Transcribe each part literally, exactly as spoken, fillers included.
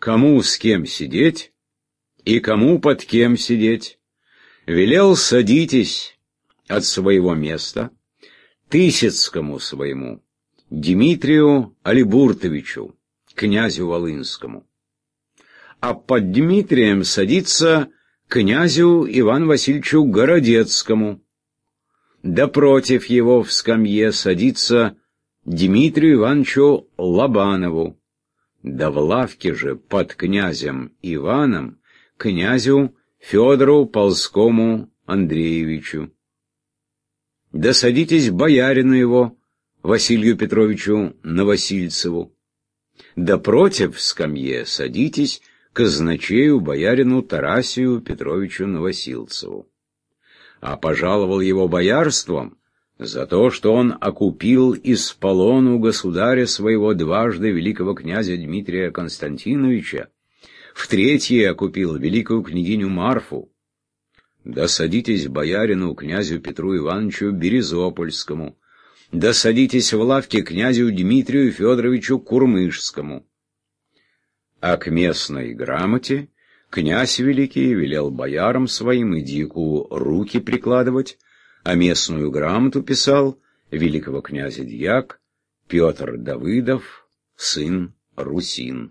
кому с кем сидеть и кому под кем сидеть, велел садитесь от своего места Тысяцкому своему, Дмитрию Алибуртовичу, князю Волынскому, а под Дмитрием садится князю Ивану Васильевичу Городецкому, да против его в скамье садится Дмитрию Ивановичу Лобанову, да в лавке же под князем Иваном князю Федору Ползкому Андреевичу. Да садитесь боярину его, Василию Петровичу Новосильцеву. Да против в скамье садитесь казначею боярину Тарасию Петровичу Новосильцеву. А пожаловал его боярством за то, что он окупил из полону государя своего дважды великого князя Дмитрия Константиновича, в третье окупил великую княгиню Марфу. Да садитесь боярину князю Петру Ивановичу Березопольскому, да садитесь в лавке князю Дмитрию Федоровичу Курмышскому. А к местной грамоте князь великий велел боярам своим и дику руки прикладывать, а местную грамоту писал великого князя дьяк Петр Давыдов, сын Русин.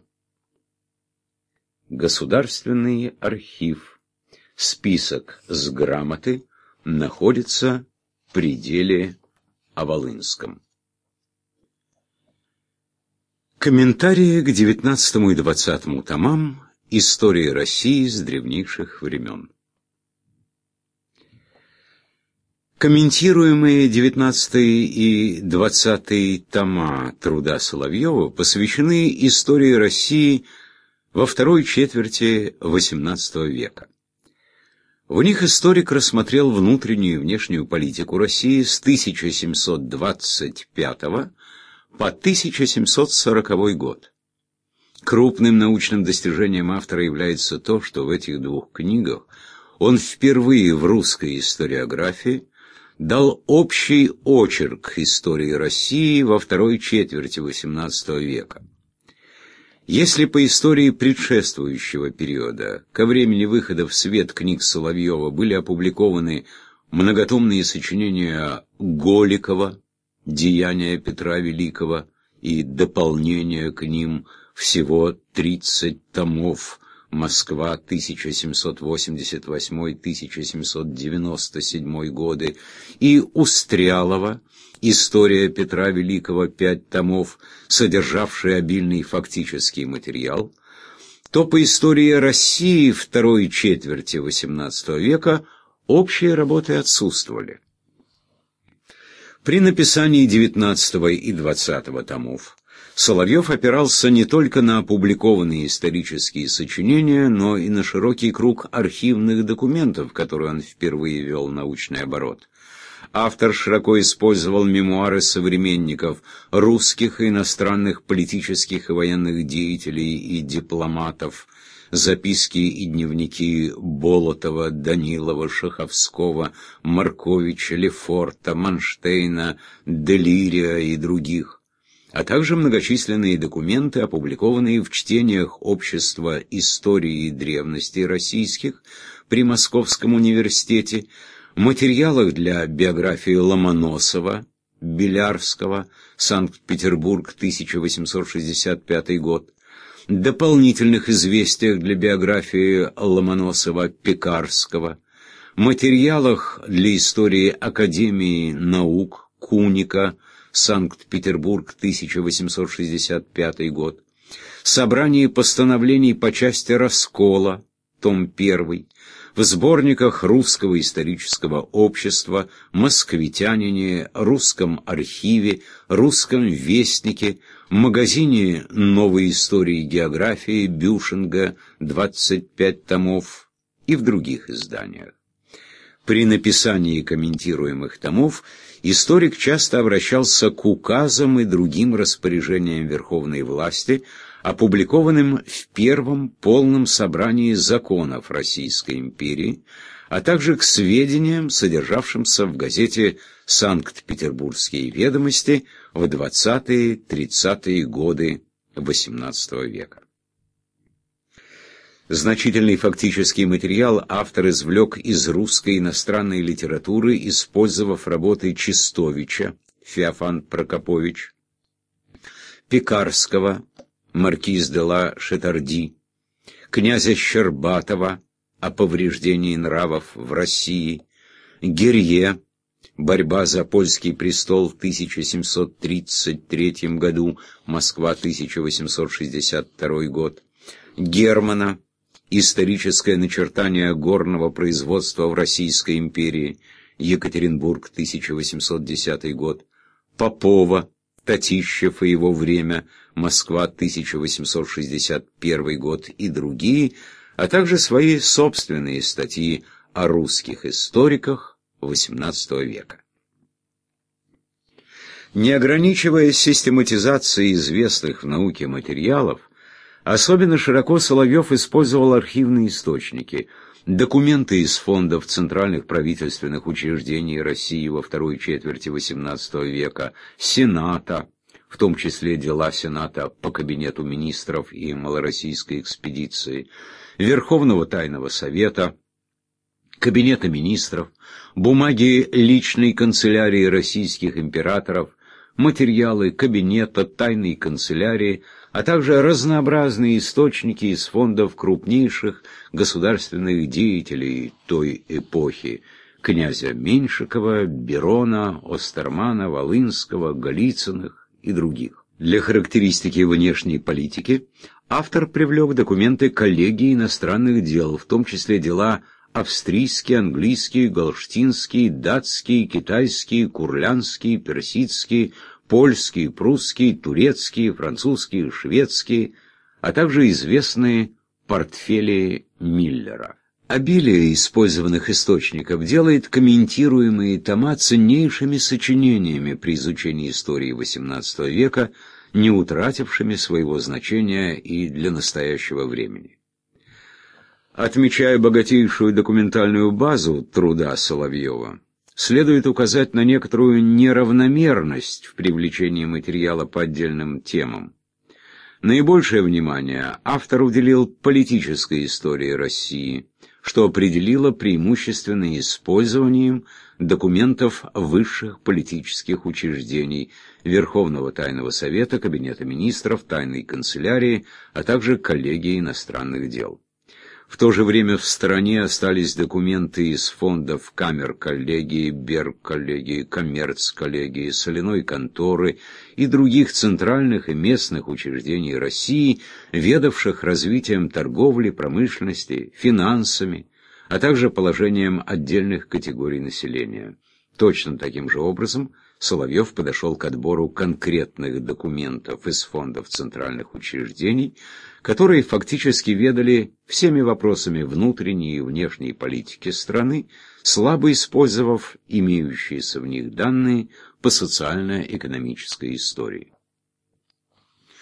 Государственный архив. Список с грамоты находится при деле о Волынском. Комментарии к девятнадцатому и двадцатому томам Истории России с древнейших времен. Комментируемые девятнадцатый и двадцатый тома труда Соловьева посвящены истории России во второй четверти восемнадцатого века. В них историк рассмотрел внутреннюю и внешнюю политику России с тысяча семьсот двадцать пятого по тысяча семьсот сороковой год. Крупным научным достижением автора является то, что в этих двух книгах он впервые в русской историографии дал общий очерк истории России во второй четверти восемнадцатого века. Если по истории предшествующего периода, ко времени выхода в свет книг Соловьева, были опубликованы многотомные сочинения Голикова, «Деяния Петра Великого» и дополнения к ним, всего тридцать томов, Москва, тысяча семьсот восемьдесят восьмой — тысяча семьсот девяносто седьмой годы, и Устрялова «История Петра Великого», пять томов, содержавшие обильный фактический материал, то по истории России второй четверти восемнадцатого века общие работы отсутствовали. При написании девятнадцатого и двадцатого томов Соловьев опирался не только на опубликованные исторические сочинения, но и на широкий круг архивных документов, которые он впервые ввел в научный оборот. Автор широко использовал мемуары современников, русских и иностранных политических и военных деятелей и дипломатов, записки и дневники Болотова, Данилова, Шаховского, Марковича, Лефорта, Манштейна, Делирия и других, а также многочисленные документы, опубликованные в чтениях Общества истории и древностей российских при Московском университете, материалах для биографии Ломоносова, Белярского, Санкт-Петербург, тысяча восемьсот шестьдесят пятый год, дополнительных известиях для биографии Ломоносова, Пекарского, материалах для истории Академии наук Куника, Санкт-Петербург, тысяча восемьсот шестьдесят пятый год, собрании постановлений по части раскола, том первый, в сборниках Русского исторического общества, Москвитянине, Русском архиве, Русском вестнике, магазине Новой истории и географии Бюшинга, двадцать пять томов, и в других изданиях. При написании комментируемых томов историк часто обращался к указам и другим распоряжениям верховной власти, опубликованным в первом полном собрании законов Российской империи, а также к сведениям, содержавшимся в газете «Санкт-Петербургские ведомости» в двадцатые-тридцатые годы восемнадцатого века. Значительный фактический материал автор извлек из русской иностранной литературы, использовав работы Чистовича, Феофан Прокопович, Пекарского, маркиз де ла Шетарди, князя Щербатова о повреждении нравов в России, Герье, борьба за польский престол в тысяча семьсот тридцать третьем году, Москва, тысяча восемьсот шестьдесят второй год, Германа, историческое начертание горного производства в Российской империи, Екатеринбург, тысяча восемьсот десятый год, Попова, Татищев и его время, Москва, тысяча восемьсот шестьдесят первый год и другие, а также свои собственные статьи о русских историках восемнадцатого века. Не ограничиваясь систематизацией известных в науке материалов, особенно широко Соловьев использовал архивные источники, документы из фондов центральных правительственных учреждений России во второй четверти восемнадцатого века, Сената, в том числе дела Сената по кабинету министров и малороссийской экспедиции, Верховного Тайного Совета, Кабинета министров, бумаги личной канцелярии российских императоров, материалы Кабинета, Тайной канцелярии, а также разнообразные источники из фондов крупнейших государственных деятелей той эпохи: князя Меньшикова, Берона, Остермана, Волынского, Голицыных и других. Для характеристики внешней политики автор привлек документы коллегии иностранных дел, в том числе дела австрийские, английские, галштинские, датские, китайские, курлянские, персидские, польские, прусские, турецкие, французские, шведские, а также известные портфели Миллера. Обилие использованных источников делает комментируемые тома ценнейшими сочинениями при изучении истории восемнадцатого века, не утратившими своего значения и для настоящего времени. Отмечая богатейшую документальную базу труда Соловьева, следует указать на некоторую неравномерность в привлечении материала по отдельным темам. Наибольшее внимание автор уделил политической истории России, что определило преимущественно использованием документов высших политических учреждений, Верховного Тайного Совета, Кабинета министров, Тайной канцелярии, а также коллегии иностранных дел. В то же время в стороне остались документы из фондов камер-коллегии, Берг-коллегии, Коммерц-коллегии, Соляной конторы и других центральных и местных учреждений России, ведавших развитием торговли, промышленности, финансами, а также положением отдельных категорий населения. Точно таким же образом Соловьев подошел к отбору конкретных документов из фондов центральных учреждений, которые фактически ведали всеми вопросами внутренней и внешней политики страны, слабо использовав имеющиеся в них данные по социально-экономической истории.